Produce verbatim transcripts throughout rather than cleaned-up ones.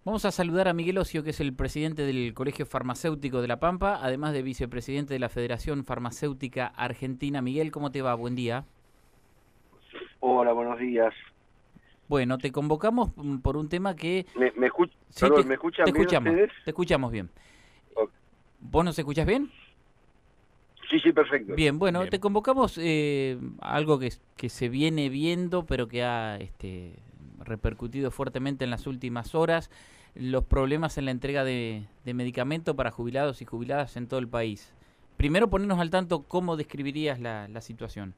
Vamos a saludar a Miguel Ocio, que es el presidente del Colegio Farmacéutico de La Pampa, además de vicepresidente de la Federación Farmacéutica Argentina. Miguel, ¿cómo te va? Buen día. Hola, buenos días. Bueno, te convocamos mm, por un tema que... ¿Me, me escuch- Sí, te, Perdón, ¿me te escuchan bien escuchamos, ustedes? te escuchamos bien. Ok. ¿Vos nos escuchás bien? Sí, sí, perfecto. Bien, bueno, te Bien. convocamos eh, a algo que, que se viene viendo, pero que ha este, repercutido fuertemente en las últimas horas, los problemas en la entrega de, de medicamentos para jubilados y jubiladas en todo el país. Primero, ponernos al tanto cómo describirías la, la situación.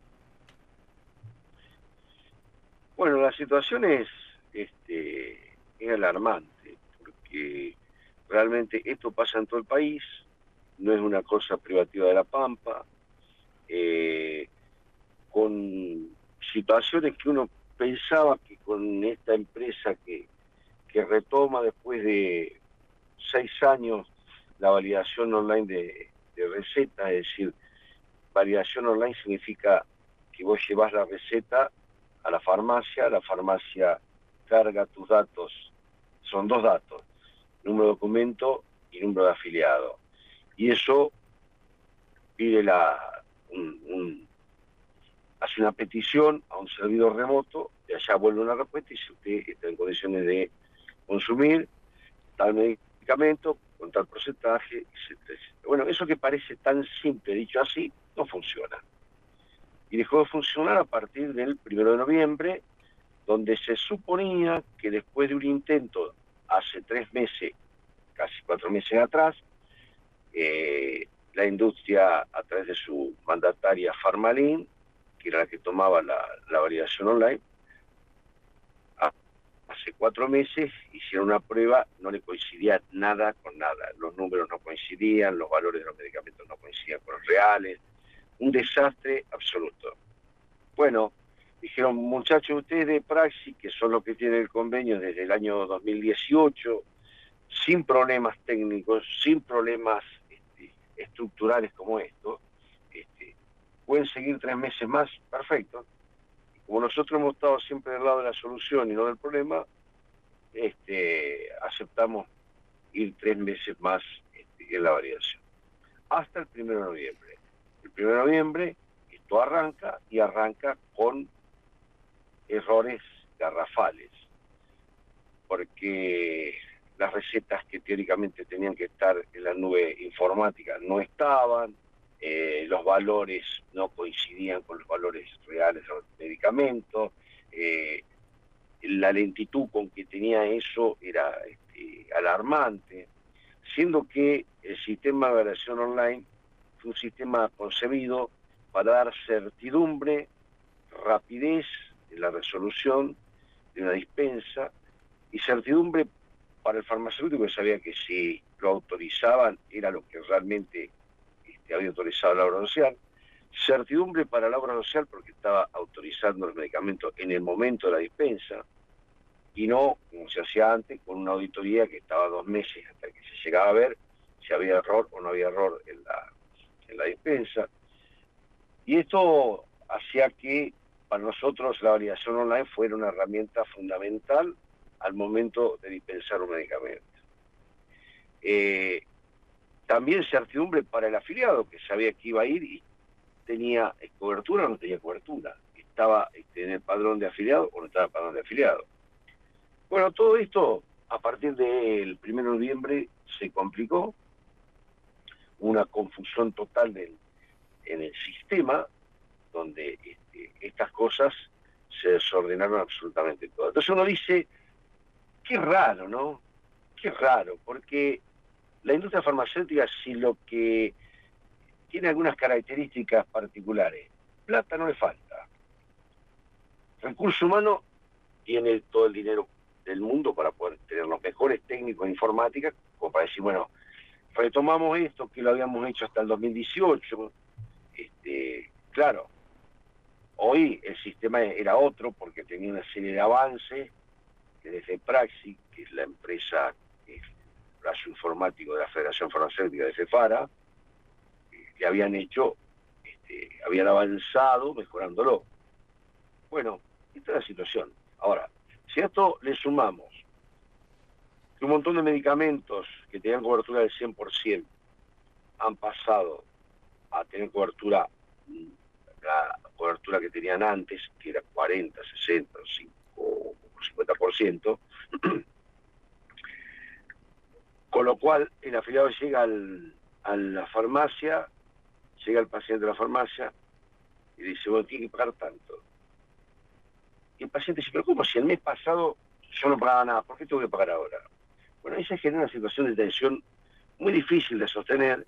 Bueno, la situación es, este, es alarmante, porque realmente esto pasa en todo el país, no es una cosa privativa de La Pampa, eh, con situaciones que uno pensaba que con esta empresa que, que retoma después de seis años la validación online de, de receta, es decir, validación online significa que vos llevas la receta a la farmacia, la farmacia carga tus datos, son dos datos, número de documento y número de afiliado. Y eso pide la, un, un, hace una petición a un servidor remoto, de allá vuelve una respuesta y si usted está en condiciones de consumir tal medicamento, con tal porcentaje, etcétera, etcétera. Bueno, eso que parece tan simple, dicho así, no funciona. Y dejó de funcionar a partir del primero de noviembre, donde se suponía que después de un intento hace tres meses, casi cuatro meses atrás, eh, la industria, a través de su mandataria Farmalin, que era la que tomaba la, la validación online, hace cuatro meses hicieron una prueba, no le coincidía nada con nada, los números no coincidían, los valores de los medicamentos no coincidían con los reales, un desastre absoluto. Bueno, dijeron, muchachos, ustedes de Praxis, que son los que tienen el convenio desde el año dos mil dieciocho, sin problemas técnicos, sin problemas este, estructurales como esto, este, pueden seguir tres meses más, perfecto. Como nosotros hemos estado siempre del lado de la solución y no del problema, este, aceptamos ir tres meses más este, en la variación. Hasta el primero de noviembre. El primero de noviembre esto arranca y arranca con errores garrafales, porque las recetas que teóricamente tenían que estar en la nube informática no estaban, eh, los valores no coincidían con los valores reales de los medicamentos, eh, la lentitud con que tenía eso era este, alarmante, siendo que el sistema de evaluación online fue un sistema concebido para dar certidumbre, rapidez en la resolución de una dispensa y certidumbre para el farmacéutico, que sabía que si lo autorizaban era lo que realmente este, había autorizado la obra social, certidumbre para la obra social porque estaba autorizando los medicamentos en el momento de la dispensa y no, como se hacía antes, con una auditoría que estaba dos meses hasta que se llegaba a ver si había error o no había error en la, en la dispensa. Y esto hacía que para nosotros la validación online fuera una herramienta fundamental al momento de dispensar un medicamento. Eh, también certidumbre para el afiliado, que sabía que iba a ir y tenía cobertura o no tenía cobertura. Estaba este, en el padrón de afiliado o no estaba en el padrón de afiliado. Bueno, todo esto a partir del primero de noviembre se complicó, una confusión total del, en el sistema, donde este, estas cosas se desordenaron absolutamente todo. Entonces uno dice, qué raro, ¿no? Qué raro, porque la industria farmacéutica, si lo que tiene algunas características particulares, plata no le falta, recurso humano tiene todo el dinero del mundo para poder tener los mejores técnicos en informática, como para decir, bueno, retomamos esto que lo habíamos hecho hasta el dos mil dieciocho, este, claro, hoy el sistema era otro porque tenía una serie de avances que desde Praxis, que es la empresa, el brazo informático de la Federación Farmacéutica de FEFARA, eh, le habían hecho, este, habían avanzado mejorándolo. Bueno, esta es la situación. Ahora, si a esto le sumamos un montón de medicamentos que tenían cobertura del cien por ciento han pasado a tener cobertura, la cobertura que tenían antes, que era cuarenta, sesenta, cincuenta por ciento, con lo cual el afiliado llega al, a la farmacia, llega el paciente a la farmacia y dice, bueno, tiene que pagar tanto. Y el paciente dice, pero ¿cómo? Si el mes pasado yo no pagaba nada, ¿por qué tengo que pagar ahora? Bueno, ahí se genera una situación de tensión muy difícil de sostener,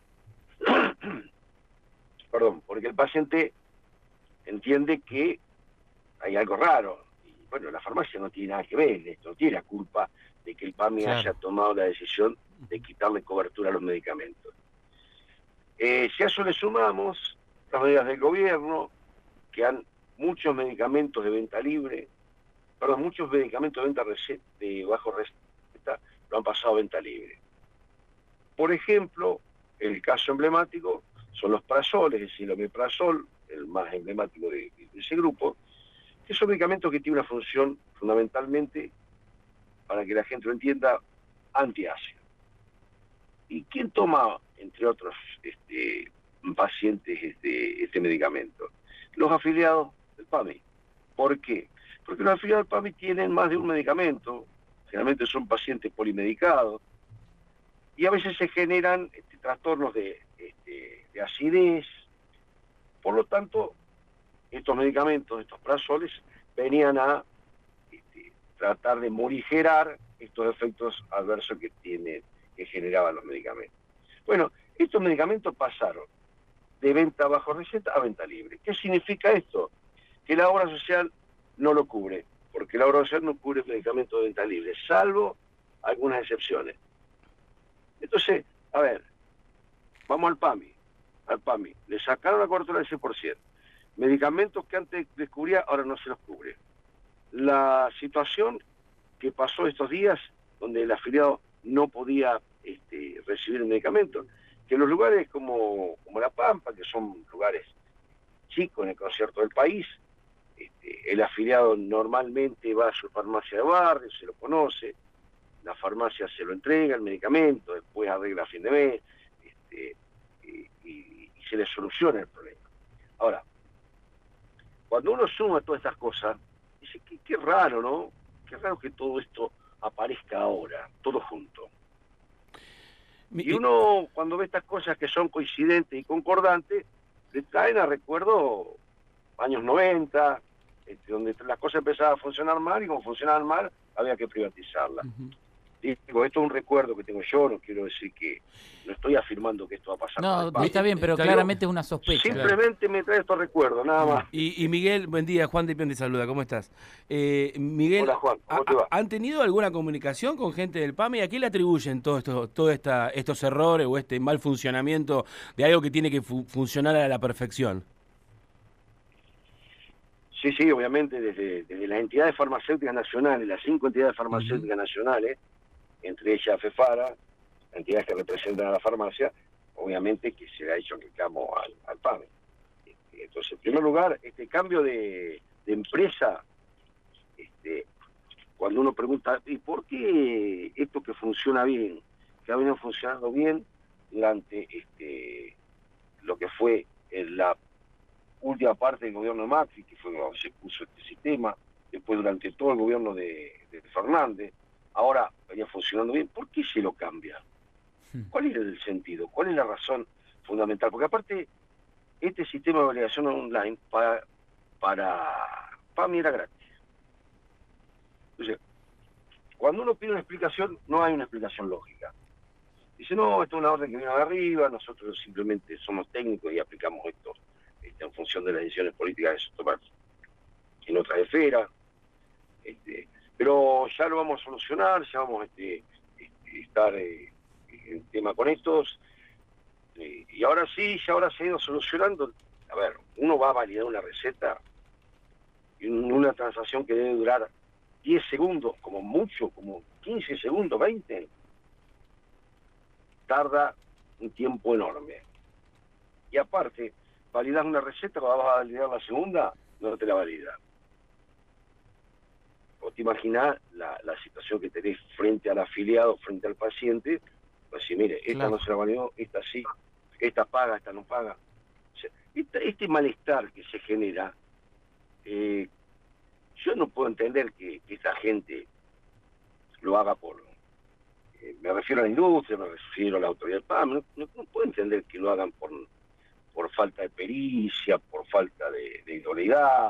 perdón, porque el paciente entiende que hay algo raro. Y bueno, la farmacia no tiene nada que ver, esto no tiene la culpa de que el PAMI claro. haya tomado la decisión de quitarle cobertura a los medicamentos. Eh, si a eso le sumamos las medidas del gobierno, que han muchos medicamentos de venta libre, perdón, muchos medicamentos de venta receta, de bajo receta, lo han pasado a venta libre. Por ejemplo, el caso emblemático son los prazoles, es decir, el omeprazol, el más emblemático de, de ese grupo, que son medicamentos que tienen una función fundamentalmente, para que la gente lo entienda, antiácido. ¿Y quién toma, entre otros este, pacientes, este, este medicamento? Los afiliados del PAMI. ¿Por qué? Porque los afiliados del PAMI tienen más de un medicamento, generalmente son pacientes polimedicados, y a veces se generan este, trastornos de, este, de acidez. Por lo tanto, estos medicamentos, estos prazoles, venían a este, tratar de morigerar estos efectos adversos que tiene, que generaban los medicamentos. Bueno, estos medicamentos pasaron de venta bajo receta a venta libre. ¿Qué significa esto? Que la obra social no lo cubre, porque la obra social no cubre medicamentos de venta libre, salvo algunas excepciones. Entonces, a ver, vamos al PAMI, al PAMI, le sacaron la cobertura del cien por ciento. Medicamentos que antes les cubría, ahora no se los cubre. La situación que pasó estos días, donde el afiliado no podía este, recibir el medicamento, que en los lugares como, como La Pampa, que son lugares chicos en el concierto del país, este, el afiliado normalmente va a su farmacia de barrio, se lo conoce, la farmacia se lo entrega el medicamento, después arregla a fin de mes, este, y, y, y se le soluciona el problema. Ahora, cuando uno suma todas estas cosas, dice, qué, qué raro, ¿no? Qué raro que todo esto aparezca ahora, todo junto. Y uno, cuando ve estas cosas que son coincidentes y concordantes, le traen a recuerdo años noventa, este, donde las cosas empezaban a funcionar mal, y como funcionaban mal, había que privatizarlas. Uh-huh. Digo, esto es un recuerdo que tengo yo, no quiero decir que, no estoy afirmando que esto va a pasar. No, está bien, pero Digo, claramente es una sospecha. Simplemente claro. me trae estos recuerdos, nada más. Y, y Miguel, buen día, Juan de Pion te saluda, ¿cómo estás? Eh, Miguel, hola Juan, ¿cómo te va? ¿Han tenido alguna comunicación con gente del PAMI? ¿A qué le atribuyen todos esto, todo esta, estos errores o este mal funcionamiento de algo que tiene que fu funcionar a la perfección? Sí, sí, obviamente desde, desde las entidades farmacéuticas nacionales, las cinco entidades farmacéuticas uh-huh. nacionales, entre ellas FEFARA, entidades que representan a la farmacia, obviamente que se le ha hecho reclamo al, al PAMI. Entonces, en primer lugar, este cambio de, de empresa, este, cuando uno pregunta, ¿y por qué esto que funciona bien, que ha venido funcionando bien durante este, lo que fue en la última parte del gobierno de Macri, que fue cuando se puso este sistema, después durante todo el gobierno de, de Fernández, ahora venía funcionando bien, ¿por qué se lo cambia? ¿Cuál es el sentido? ¿Cuál es la razón fundamental? Porque aparte, este sistema de validación online para, para PAMI era gratis. Entonces, cuando uno pide una explicación, no hay una explicación lógica. Dice, no, esto es una orden que viene de arriba, nosotros simplemente somos técnicos y aplicamos esto este, en función de las decisiones políticas que se toman en otras esferas. Este, pero ya lo vamos a solucionar, ya vamos a este, este, estar eh, en tema con estos. Eh, y ahora sí, ya ahora se ha ido solucionando. A ver, uno va a validar una receta y una transacción que debe durar diez segundos, como mucho, como quince segundos, veinte. Tarda un tiempo enorme. Y aparte, validar una receta, cuando vas a validar la segunda, no te la valida. vos te imaginás la, la situación que tenés frente al afiliado, frente al paciente, pues si mire, esta Claro. no se la valió, esta sí, esta paga, esta no paga. O sea, este, este malestar que se genera, eh, yo no puedo entender que, que esta gente lo haga por... Eh, me refiero a la industria, me refiero a la autoridad del P A M, no, no, no puedo entender que lo hagan por, por falta de pericia, por falta de, de idoneidad.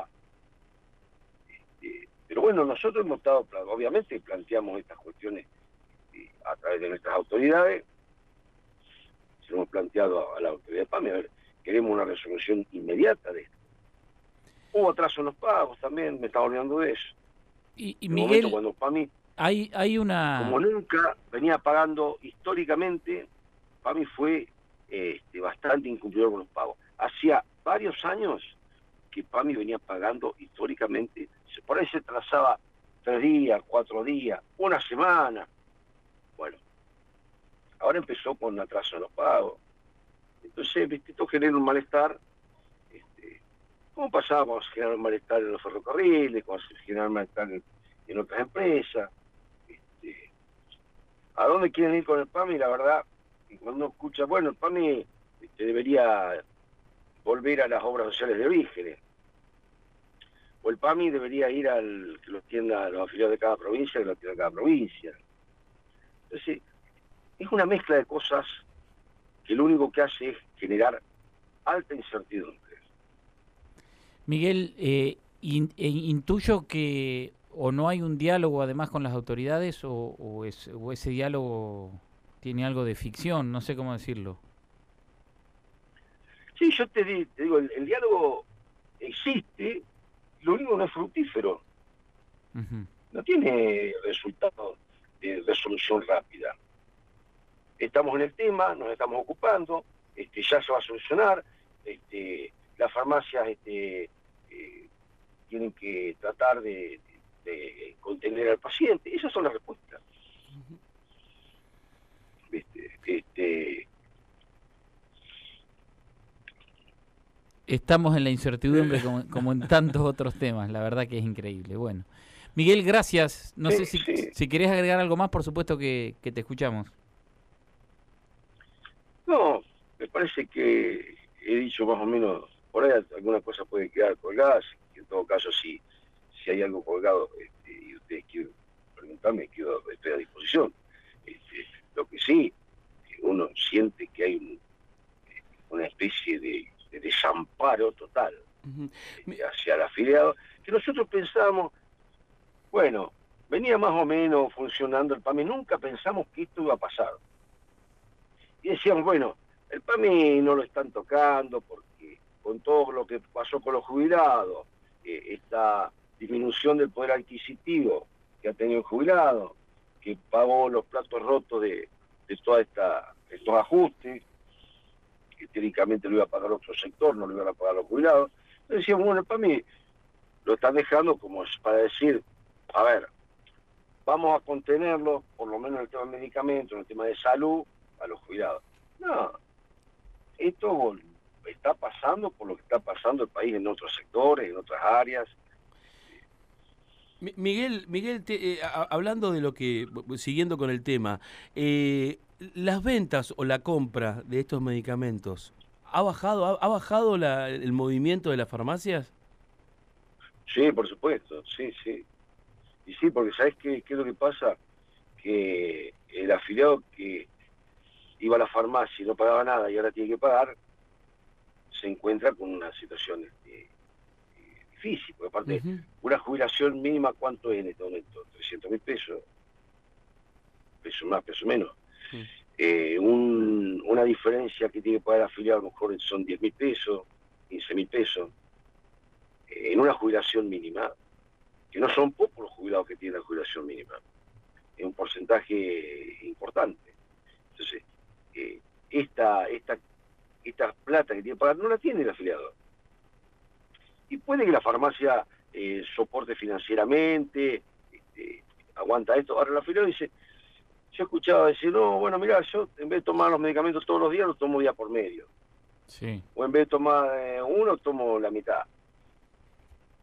Este, pero bueno, nosotros hemos estado, obviamente planteamos estas cuestiones eh, a través de nuestras autoridades, se lo hemos planteado a, a la autoridad del P A M, a ver, queremos una resolución inmediata de esto. Hubo atraso en los pagos también, me estaba olvidando de eso. Y, y En el momento Miguel, cuando P A M, hay, hay una... como nunca, venía pagando históricamente, P A M fue este, bastante incumplidor con los pagos. Hacía varios años que P A M venía pagando históricamente, por ahí se trazaba tres días, cuatro días, una semana. Bueno, ahora empezó con atraso en los pagos. Entonces, ¿viste? Esto genera un malestar. Este, ¿Cómo pasaba cuando se generaba un malestar en los ferrocarriles, cuando se generaba un malestar en, en otras empresas? Este, ¿A dónde quieren ir con el P A M? Y la verdad, cuando uno escucha, bueno, el P A M este, debería volver a las obras sociales de orígenes. O el P A M debería ir al que lo atienda a los afiliados de cada provincia, que lo atienda cada provincia. Entonces, es una mezcla de cosas que lo único que hace es generar alta incertidumbre. Miguel, eh, in, eh, intuyo que o no hay un diálogo además con las autoridades o, o, es, o ese diálogo tiene algo de ficción, no sé cómo decirlo. Sí, yo te, di, te digo, el, el diálogo existe, lo único no es fructífero. Uh-huh. No tiene resultado de resolución rápida. Estamos en el tema, nos estamos ocupando, este, ya se va a solucionar, este, las farmacias este, eh, tienen que tratar de, de, de contener al paciente, esas son las respuestas. Uh-huh. Este, este, Estamos en la incertidumbre como, como en tantos otros temas, la verdad que es increíble. Bueno, Miguel, gracias. No sí, sé si, sí. si querés agregar algo más, por supuesto que, que te escuchamos. No, me parece que he dicho más o menos, por ahí alguna cosa puede quedar colgada, en todo caso si, si hay algo colgado este, y ustedes quieren preguntarme, quedo, estoy a disposición. Este, lo que sí, uno siente que hay un, una especie de, de desamparo total uh-huh. este, hacia el afiliado, que nosotros pensamos, bueno, venía más o menos funcionando el P A M, nunca pensamos que esto iba a pasar. Y decíamos, bueno, el P A M no lo están tocando porque con todo lo que pasó con los jubilados, eh, esta disminución del poder adquisitivo que ha tenido el jubilado, que pagó los platos rotos de, de toda esta estos ajustes, que teóricamente lo iba a pagar otro sector, no lo iban a pagar los jubilados. Entonces decíamos, bueno, el P A M lo están dejando como para decir, a ver, vamos a contenerlo, por lo menos en el tema de medicamentos, en el tema de salud, a los jubilados. No, esto está pasando por lo que está pasando el país en otros sectores, en otras áreas. Miguel, Miguel, te, eh, hablando de lo que, siguiendo con el tema, eh, las ventas o la compra de estos medicamentos, ¿ha bajado, ha, ha bajado la, el movimiento de las farmacias? Sí, por supuesto, sí, sí. Y sí, porque ¿sabes qué, qué es lo que pasa? Que el afiliado que iba a la farmacia y no pagaba nada y ahora tiene que pagar, se encuentra con una situación este, difícil, porque aparte, uh-huh. una jubilación mínima, ¿cuánto es en este momento? trescientos mil pesos, peso más, peso menos. Uh-huh. Eh, un, una diferencia que tiene que pagar el afiliado a lo mejor son diez mil pesos, quince mil pesos, eh, en una jubilación mínima, que no son pocos los jubilados que tienen la jubilación mínima, es un porcentaje importante. Entonces, eh, esta, esta, esta plata que tiene que pagar no la tiene el afiliado. Y puede que la farmacia eh, soporte financieramente, este, aguanta esto. Ahora el afiliado dice, yo he escuchado decir, no, bueno, mira, yo en vez de tomar los medicamentos todos los días, los tomo día por medio. Sí. O en vez de tomar eh, uno, tomo la mitad.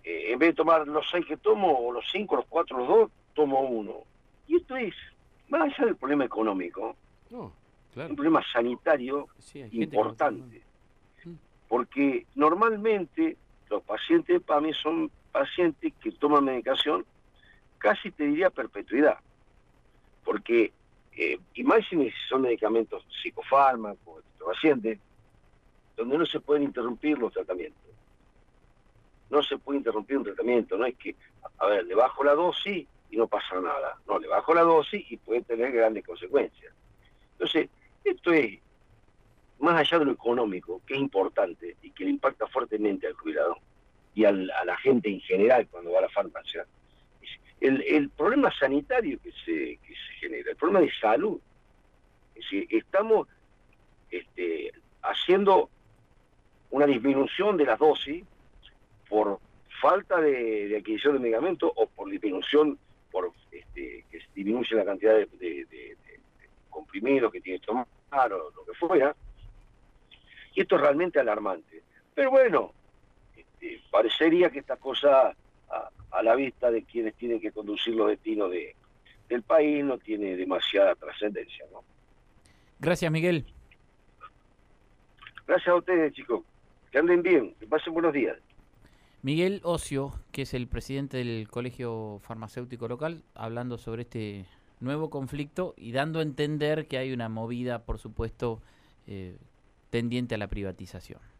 eh, en vez de tomar los seis que tomo, o los cinco, los cuatro, los dos, tomo uno. Y esto es, más allá del problema económico, No, claro. un problema sanitario Sí, hay gente que no importante. toma. Porque normalmente los pacientes de PAMI son pacientes que toman medicación casi te diría perpetuidad. Porque, eh, imagínense si son medicamentos psicofármacos, pacientes, donde no se pueden interrumpir los tratamientos. No se puede interrumpir un tratamiento, no es que, a ver, le bajo la dosis y no pasa nada. No, le bajo la dosis y puede tener grandes consecuencias. Entonces, esto es, más allá de lo económico, que es importante y que le impacta fuertemente al jubilado y al, a la gente en general cuando va a la farmacia, el, el problema sanitario que se, que se genera, el problema de salud. Es decir, estamos este, haciendo una disminución de las dosis por falta de, de adquisición de medicamentos o por disminución, por este, que se disminuye la cantidad de, de, de, de, de comprimidos que tiene que tomar o lo que fuera. Y esto es realmente alarmante. Pero bueno, este, parecería que esta cosa, a, a la vista de quienes tienen que conducir los destinos de, del país, no tiene demasiada trascendencia, ¿no? Gracias, Miguel. Gracias a ustedes, chicos. Que anden bien, que pasen buenos días. Miguel Ocio, que es el presidente del Colegio Farmacéutico Local, hablando sobre este nuevo conflicto y dando a entender que hay una movida, por supuesto, eh, tendiente a la privatización.